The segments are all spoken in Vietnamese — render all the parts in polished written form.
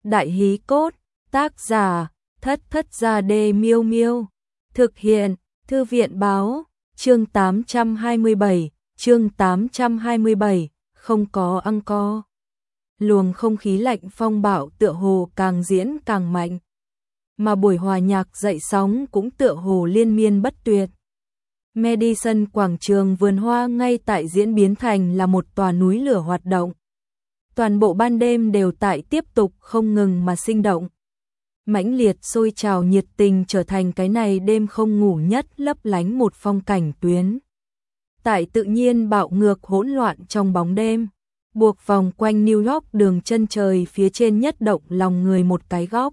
Đại hí cốt, tác giả, Thất Thất Gia Đê Miêu Miêu. Thực hiện, Thư viện báo, chương 827, không có ăng co. Luồng không khí lạnh phong bạo tựa hồ càng diễn càng mạnh. Mà buổi hòa nhạc dậy sóng cũng tựa hồ liên miên bất tuyệt. Madison quảng trường vườn hoa ngay tại diễn biến thành là một tòa núi lửa hoạt động. Toàn bộ ban đêm đều tại tiếp tục không ngừng mà sinh động. Mãnh liệt sôi trào nhiệt tình trở thành cái này đêm không ngủ nhất lấp lánh một phong cảnh tuyến. Tại tự nhiên bạo ngược hỗn loạn trong bóng đêm, buộc vòng quanh New York đường chân trời phía trên nhất động lòng người một cái góc.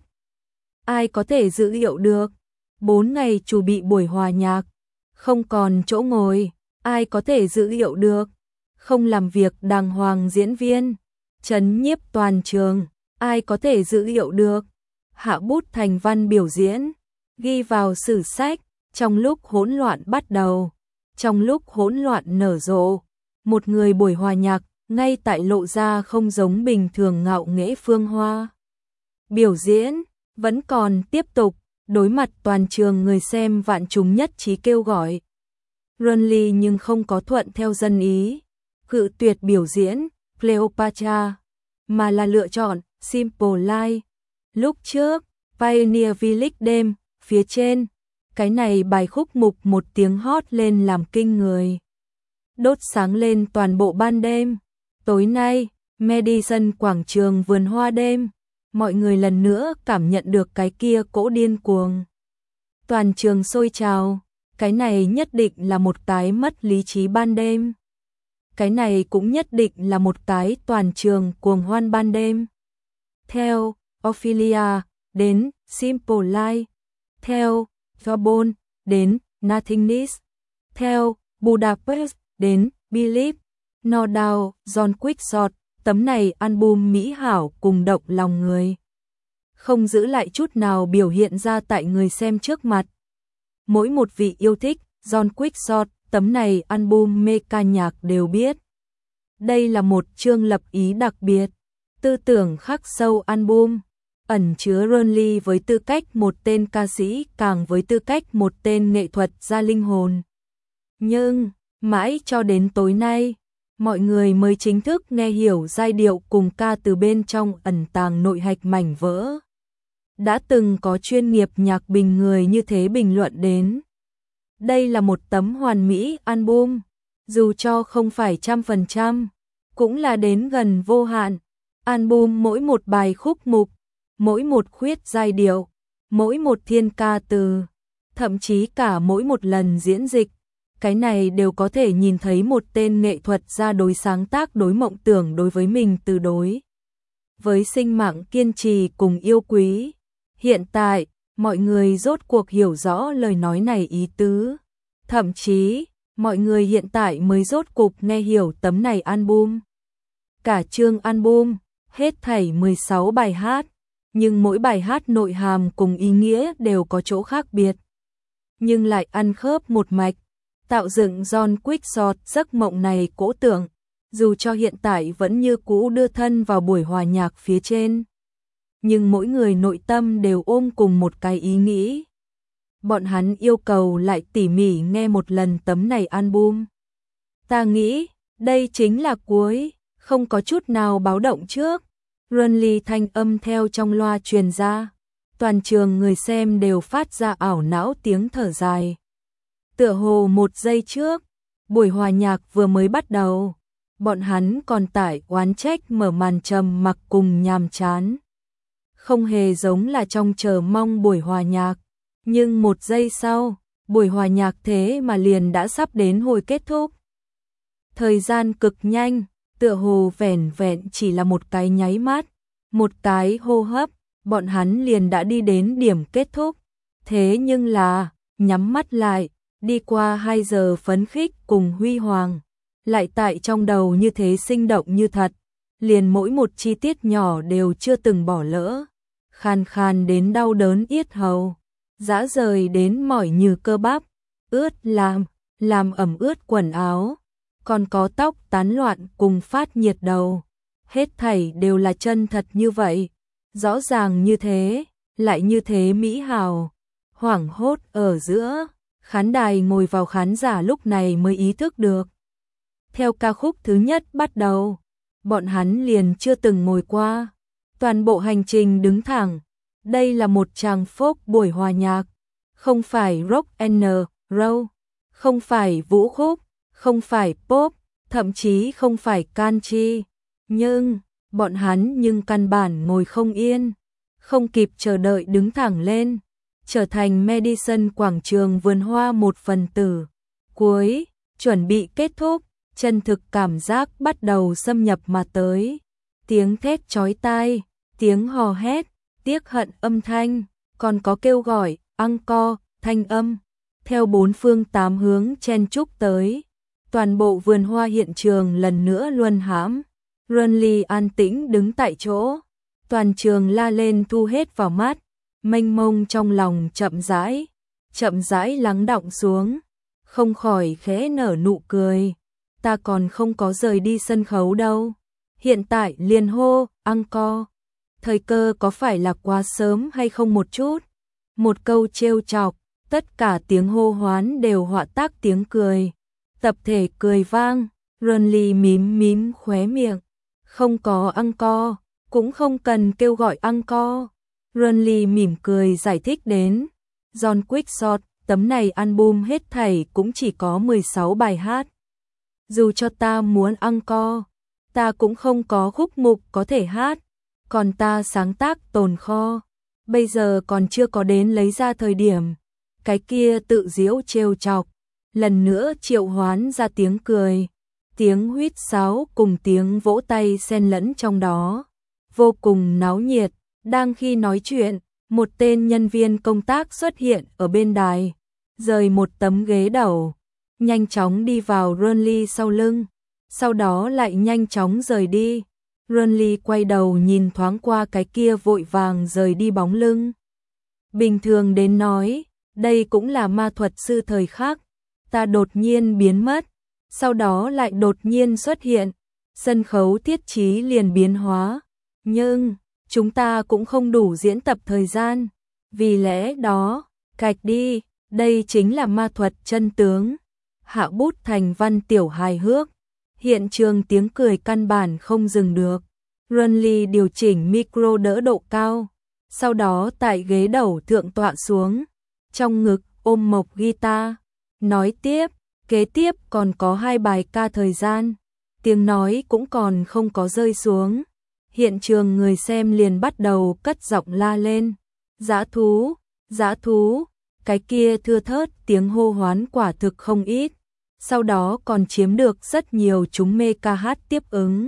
Ai có thể dự liệu được, 4 ngày chuẩn bị buổi hòa nhạc, không còn chỗ ngồi, ai có thể dự liệu được, không làm việc đàng hoàng diễn viên, trấn nhiếp toàn trường, ai có thể dự liệu được, hạ bút thành văn biểu diễn, ghi vào sử sách, trong lúc hỗn loạn bắt đầu, trong lúc hỗn loạn nở rộ, một người buổi hòa nhạc ngay tại lộ ra không giống bình thường ngạo nghễ phương hoa. Biểu diễn vẫn còn tiếp tục, đối mặt toàn trường người xem vạn chúng nhất trí kêu gọi. Runley nhưng không có thuận theo dân ý, cự tuyệt biểu diễn Cleopatra, mà là lựa chọn Simple Life. Lúc trước, Pioneer Village đêm, phía trên, cái này bài khúc mục một tiếng hót lên làm kinh người. Đốt sáng lên toàn bộ ban đêm. Tối nay, Madison quảng trường vườn hoa đêm, mọi người lần nữa cảm nhận được cái kia cỗ điên cuồng. Toàn trường sôi trào, cái này nhất định là một cái mất lý trí ban đêm. Cái này cũng nhất định là một cái toàn trường cuồng hoan ban đêm. Theo Ophelia đến Simple Life, theo Vagabond đến Nothingness, theo Budapest đến Believe, No Doubt, John Quickshot, tấm này album mỹ hảo cùng động lòng người. Không giữ lại chút nào biểu hiện ra tại người xem trước mặt. Mỗi một vị yêu thích John Quickshot, tấm này album mê ca nhạc đều biết. Đây là một chương lập ý đặc biệt, tư tưởng khắc sâu album, ẩn chứa Runley với tư cách một tên ca sĩ càng với tư cách một tên nghệ thuật gia linh hồn. Nhưng, mãi cho đến tối nay, mọi người mới chính thức nghe hiểu giai điệu cùng ca từ bên trong ẩn tàng nội hạch mảnh vỡ. Đã từng có chuyên nghiệp nhạc bình người như thế bình luận đến. Đây là một tấm hoàn mỹ album, dù cho không phải 100%, cũng là đến gần vô hạn. Album mỗi một bài khúc mục, mỗi một khuyết giai điệu, mỗi một thiên ca từ, thậm chí cả mỗi một lần diễn dịch, cái này đều có thể nhìn thấy một tên nghệ thuật gia đối sáng tác đối mộng tưởng đối với mình từ đối. Với sinh mạng kiên trì cùng yêu quý, hiện tại, mọi người rốt cuộc hiểu rõ lời nói này ý tứ. Thậm chí, mọi người hiện tại mới rốt cuộc nghe hiểu tấm này album. Cả chương album, hết thảy 16 bài hát, nhưng mỗi bài hát nội hàm cùng ý nghĩa đều có chỗ khác biệt. Nhưng lại ăn khớp một mạch, tạo dựng John Quickshot giấc mộng này cỗ tưởng, dù cho hiện tại vẫn như cũ đưa thân vào buổi hòa nhạc phía trên. Nhưng mỗi người nội tâm đều ôm cùng một cái ý nghĩ. Bọn hắn yêu cầu lại tỉ mỉ nghe một lần tấm này album. Ta nghĩ, đây chính là cuối, không có chút nào báo động trước. Runley thanh âm theo trong loa truyền ra. Toàn trường người xem đều phát ra ảo não tiếng thở dài. Tựa hồ một giây trước, buổi hòa nhạc vừa mới bắt đầu, bọn hắn còn tại oán trách mở màn trầm mặc cùng nhàm chán. Không hề giống là trong chờ mong buổi hòa nhạc, nhưng một giây sau, buổi hòa nhạc thế mà liền đã sắp đến hồi kết thúc. Thời gian cực nhanh, tựa hồ vẻn vẹn chỉ là một cái nháy mắt, một cái hô hấp, bọn hắn liền đã đi đến điểm kết thúc. Thế nhưng là, nhắm mắt lại, đi qua 2 giờ phấn khích cùng huy hoàng, lại tại trong đầu như thế sinh động như thật, liền mỗi một chi tiết nhỏ đều chưa từng bỏ lỡ, khàn khàn đến đau đớn yết hầu, dã rời đến mỏi như cơ bắp, ướt làm ẩm ướt quần áo, còn có tóc tán loạn cùng phát nhiệt đầu, hết thảy đều là chân thật như vậy, Rõ ràng như thế, lại như thế mỹ hào. Hoảng hốt ở giữa, khán đài ngồi vào khán giả lúc này mới ý thức được. Theo ca khúc thứ nhất bắt đầu, bọn hắn liền chưa từng ngồi qua. Toàn bộ hành trình đứng thẳng. Đây là một tràng folk buổi hòa nhạc, không phải rock and roll, không phải vũ khúc, không phải pop, thậm chí không phải country. Nhưng, bọn hắn căn bản ngồi không yên, không kịp chờ đợi đứng thẳng lên, trở thành Madison quảng trường vườn hoa một phần tử. Cuối, chuẩn bị kết thúc, chân thực cảm giác bắt đầu xâm nhập mà tới. Tiếng thét chói tai, tiếng hò hét, tiếc hận âm thanh, còn có kêu gọi, encore, thanh âm, theo bốn phương tám hướng chen chúc tới. Toàn bộ vườn hoa hiện trường lần nữa luân hãm. Runley an tĩnh đứng tại chỗ, toàn trường la lên thu hết vào mắt, mênh mông trong lòng chậm rãi lắng đọng xuống, không khỏi khẽ nở nụ cười. Ta còn không có rời đi sân khấu đâu, hiện tại liền hô, encore. Thời cơ có phải là quá sớm hay không một chút? Một câu trêu chọc, tất cả tiếng hô hoán đều hóa tác tiếng cười. Tập thể cười vang, Runley mím khóe miệng. Không có encore, cũng không cần kêu gọi encore. Runley mỉm cười giải thích đến. John Quickshot, tấm này album hết thảy cũng chỉ có 16 bài hát. Dù cho ta muốn encore, ta cũng không có khúc mục có thể hát. Còn ta sáng tác tồn kho, bây giờ còn chưa có đến lấy ra thời điểm. Cái kia tự giễu trêu chọc, lần nữa triệu hoán ra tiếng cười, tiếng huýt sáo cùng tiếng vỗ tay xen lẫn trong đó, vô cùng náo nhiệt. Đang khi nói chuyện, một tên nhân viên công tác xuất hiện ở bên đài, rời một tấm ghế đầu, nhanh chóng đi vào Runley sau lưng, sau đó lại nhanh chóng rời đi. Runley quay đầu nhìn thoáng qua cái kia vội vàng rời đi bóng lưng. Bình thường đến nói, đây cũng là ma thuật sư thời khắc. Ta đột nhiên biến mất, sau đó lại đột nhiên xuất hiện, sân khấu thiết trí liền biến hóa. Nhưng, chúng ta cũng không đủ diễn tập thời gian, vì lẽ đó, cạch đi, đây chính là ma thuật chân tướng. Hạ bút thành văn tiểu hài hước. Hiện trường tiếng cười căn bản không dừng được. Runley điều chỉnh micro đỡ độ cao, sau đó tại ghế đầu thượng tọa xuống, trong ngực ôm mộc guitar, nói tiếp, kế tiếp còn có 2 bài ca thời gian. Tiếng nói cũng còn không có rơi xuống. Hiện trường người xem liền bắt đầu cất giọng la lên. Dã thú, dã thú, cái kia thưa thớt tiếng hô hoán quả thực không ít. Sau đó còn chiếm được rất nhiều chúng mê ca hát tiếp ứng.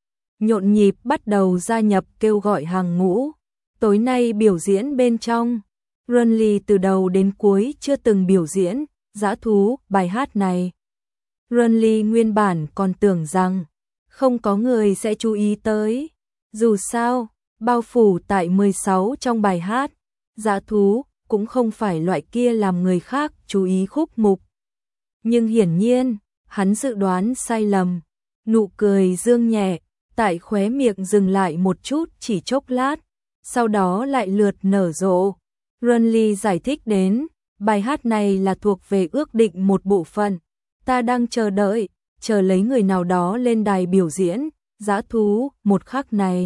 Nhộn nhịp bắt đầu gia nhập kêu gọi hàng ngũ. Tối nay biểu diễn bên trong, Runley từ đầu đến cuối chưa từng biểu diễn dã thú bài hát này. Runley nguyên bản còn tưởng rằng không có người sẽ chú ý tới. Dù sao, bao phủ tại 16 trong bài hát, dã thú cũng không phải loại kia làm người khác chú ý khúc mục. Nhưng hiển nhiên, hắn dự đoán sai lầm. Nụ cười dương nhẹ, tại khóe miệng dừng lại một chút chỉ chốc lát, sau đó lại lượt nở rộ. Runley giải thích đến, bài hát này là thuộc về ước định một bộ phận. Ta đang chờ đợi, chờ lấy người nào đó lên đài biểu diễn, dã thú, một khắc này.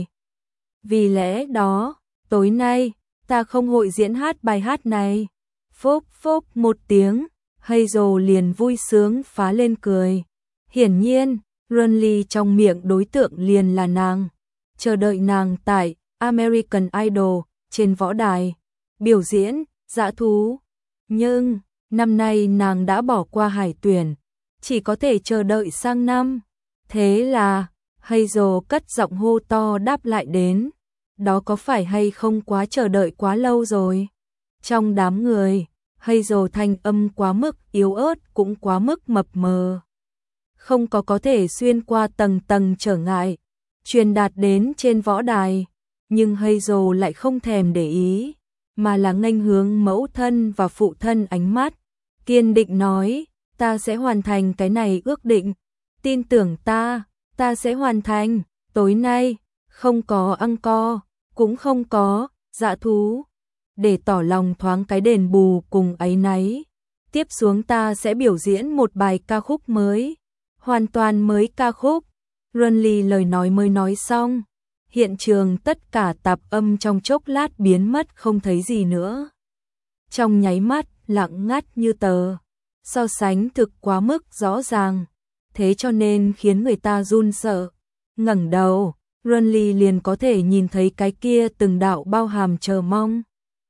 Vì lẽ đó, tối nay, ta không hội diễn hát bài hát này. Phốc phốc một tiếng, Hazel liền vui sướng phá lên cười. Hiển nhiên, Runley trong miệng đối tượng liền là nàng. Chờ đợi nàng tại American Idol trên võ đài biểu diễn dã thú. Nhưng, năm nay nàng đã bỏ qua hải tuyển, chỉ có thể chờ đợi sang năm. Thế là, Hazel cất giọng hô to đáp lại đến. Đó có phải hay không quá chờ đợi quá lâu rồi? Trong đám người, Hazel thanh âm quá mức yếu ớt cũng quá mức mập mờ. Không có thể xuyên qua tầng tầng trở ngại, truyền đạt đến trên võ đài. Nhưng Hazel lại không thèm để ý, mà là nghênh hướng mẫu thân và phụ thân ánh mắt. Kiên định nói, ta sẽ hoàn thành cái này ước định. Tin tưởng ta sẽ hoàn thành. Tối nay, không có encore, cũng không có, dã thú. Để tỏ lòng thoáng cái đền bù cùng áy náy. Tiếp xuống ta sẽ biểu diễn một bài ca khúc mới. Hoàn toàn mới ca khúc. Runly lời nói mới nói xong. Hiện trường tất cả tạp âm trong chốc lát biến mất không thấy gì nữa. Trong nháy mắt, lặng ngắt như tờ. So sánh thực quá mức rõ ràng. Thế cho nên khiến người ta run sợ. Ngẩng đầu, Runly liền có thể nhìn thấy cái kia từng đạo bao hàm chờ mong.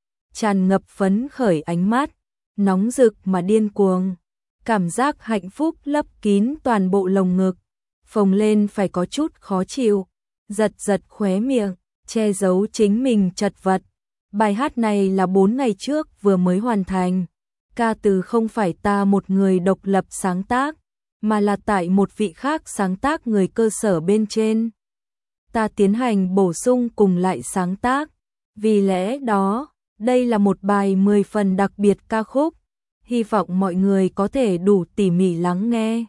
Tràn ngập phấn khởi ánh mắt, nóng rực mà điên cuồng. Cảm giác hạnh phúc lấp kín toàn bộ lồng ngực. Phồng lên phải có chút khó chịu. Giật giật khóe miệng, che giấu chính mình chật vật. Bài hát này là 4 ngày trước vừa mới hoàn thành. Ca từ không phải ta một người độc lập sáng tác, mà là tại một vị khác sáng tác người cơ sở bên trên. Ta tiến hành bổ sung cùng lại sáng tác. Vì lẽ đó, đây là một bài 10 phần đặc biệt ca khúc. Hy vọng mọi người có thể đủ tỉ mỉ lắng nghe.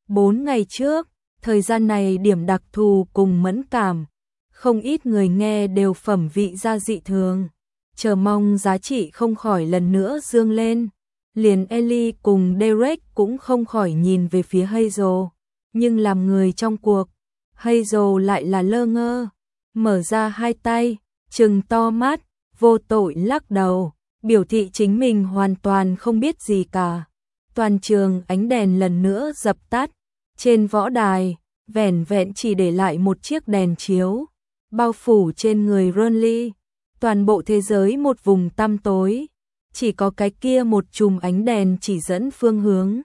4 ngày trước, thời gian này điểm đặc thù cùng mẫn cảm. Không ít người nghe đều phẩm vị ra dị thường. Chờ mong giá trị không khỏi lần nữa dương lên. Liền Ellie cùng Derek cũng không khỏi nhìn về phía Hazel. Nhưng làm người trong cuộc, Hazel lại là lơ ngơ. Mở ra hai tay, trừng to mắt, vô tội lắc đầu. Biểu thị chính mình hoàn toàn không biết gì cả. Toàn trường ánh đèn lần nữa dập tắt. Trên võ đài, vẻn vẹn chỉ để lại một chiếc đèn chiếu. Bao phủ trên người Runly. Toàn bộ thế giới một vùng tăm tối. Chỉ có cái kia một chùm ánh đèn chỉ dẫn phương hướng.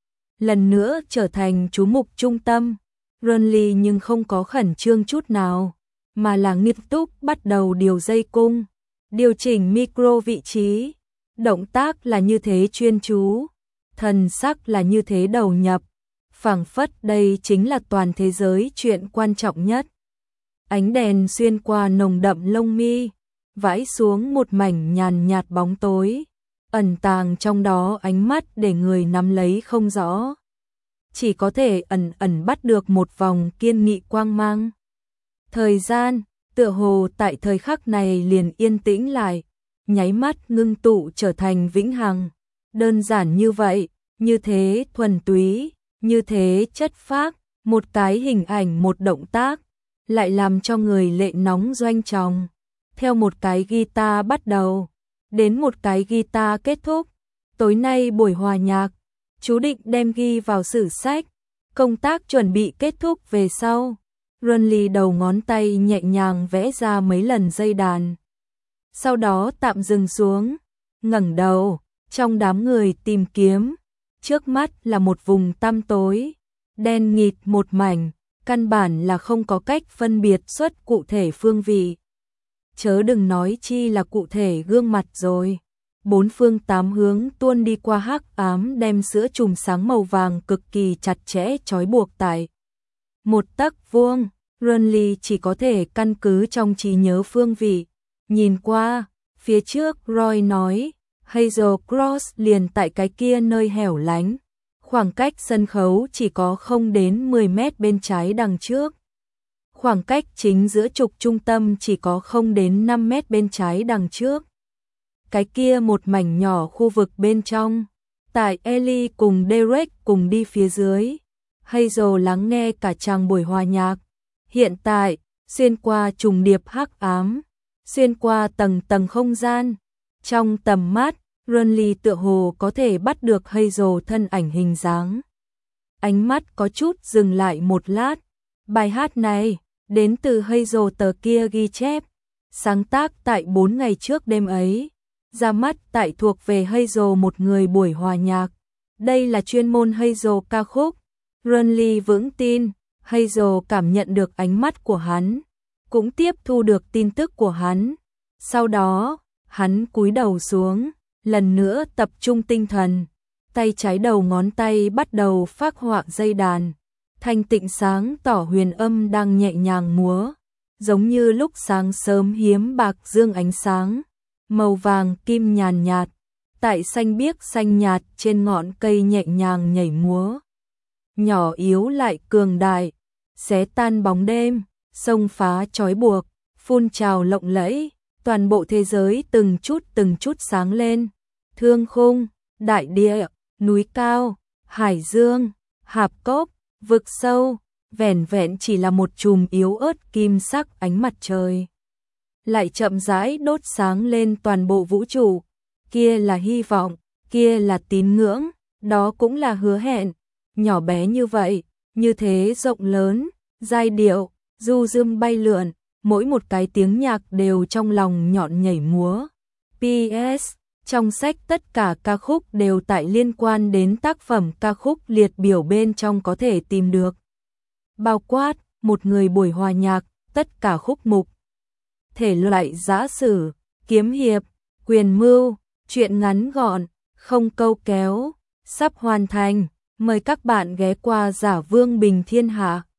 Lần nữa trở thành chú mục trung tâm. Runly nhưng không có khẩn trương chút nào. Mà là nghiêm túc bắt đầu điều dây cung. Điều chỉnh micro vị trí. Động tác là như thế chuyên chú. Thần sắc là như thế đầu nhập. Phảng phất đây chính là toàn thế giới chuyện quan trọng nhất. Ánh đèn xuyên qua nồng đậm lông mi, vãi xuống một mảnh nhàn nhạt bóng tối, ẩn tàng trong đó ánh mắt để người nắm lấy không rõ. Chỉ có thể ẩn ẩn bắt được một vòng kiên nghị quang mang. Thời gian, tựa hồ tại thời khắc này liền yên tĩnh lại, nháy mắt ngưng tụ trở thành vĩnh hằng. Đơn giản như vậy, như thế thuần túy, như thế chất phác, một cái hình ảnh một động tác, lại làm cho người lệ nóng doanh tròng. Theo một cái guitar bắt đầu, đến một cái guitar kết thúc, tối nay buổi hòa nhạc, chú định đem ghi vào sử sách. Công tác chuẩn bị kết thúc về sau, Runly đầu ngón tay nhẹ nhàng vẽ ra mấy lần dây đàn. Sau đó tạm dừng xuống, ngẩng đầu, trong đám người tìm kiếm, trước mắt là một vùng tăm tối, đen nghịt một mảnh, căn bản là không có cách phân biệt xuất cụ thể phương vị. Chớ đừng nói chi là cụ thể gương mặt rồi. Bốn phương tám hướng tuôn đi qua hắc ám đem giữa chùm sáng màu vàng cực kỳ chặt chẽ trói buộc tại một tấc vuông. Runly chỉ có thể căn cứ trong trí nhớ phương vị. Nhìn qua, phía trước Roy nói, Hazel Cross liền tại cái kia nơi hẻo lánh. Khoảng cách sân khấu chỉ có không đến 10 mét bên trái đằng trước. Khoảng cách chính giữa trục trung tâm chỉ có không đến 5 mét bên trái đằng trước. Cái kia một mảnh nhỏ khu vực bên trong. Tại Ellie cùng Derek cùng đi phía dưới. Hazel lắng nghe cả chàng buổi hòa nhạc. Hiện tại, xuyên qua trùng điệp hắc ám, xuyên qua tầng tầng không gian. Trong tầm mắt, Runly tựa hồ có thể bắt được Hazel thân ảnh hình dáng. Ánh mắt có chút dừng lại một lát. Bài hát này, đến từ Hazel tờ kia ghi chép. Sáng tác tại 4 ngày trước đêm ấy. Ra mắt tại thuộc về Hazel một người buổi hòa nhạc. Đây là chuyên môn Hazel ca khúc. Runly vững tin, Hazel cảm nhận được ánh mắt của hắn, cũng tiếp thu được tin tức của hắn. Sau đó, hắn cúi đầu xuống, lần nữa tập trung tinh thần. Tay trái đầu ngón tay bắt đầu phác họa dây đàn. Thanh tịnh sáng tỏ huyền âm đang nhẹ nhàng múa, giống như lúc sáng sớm hiếm bạc dương ánh sáng. Màu vàng kim nhàn nhạt, tại xanh biếc xanh nhạt trên ngọn cây nhẹ nhàng nhảy múa. Nhỏ yếu lại cường đại, xé tan bóng đêm, xông phá trói buộc, phun trào lộng lẫy, toàn bộ thế giới từng chút sáng lên. Thương khung, đại địa, núi cao, hải dương, hạp cốc, vực sâu, vẻn vẹn chỉ là một chùm yếu ớt kim sắc ánh mặt trời. Lại chậm rãi đốt sáng lên toàn bộ vũ trụ, kia là hy vọng, kia là tín ngưỡng, đó cũng là hứa hẹn, nhỏ bé như vậy, như thế rộng lớn, giai điệu, du dương bay lượn, mỗi một cái tiếng nhạc đều trong lòng nhọn nhảy múa. PS, trong sách tất cả ca khúc đều tại liên quan đến tác phẩm ca khúc liệt biểu bên trong có thể tìm được. Bao quát, một người buổi hòa nhạc, tất cả khúc mục. Thể loại giã sử, kiếm hiệp, quyền mưu, truyện ngắn gọn, không câu kéo, sắp hoàn thành. Mời các bạn ghé qua Giả Vương Bình Thiên Hạ.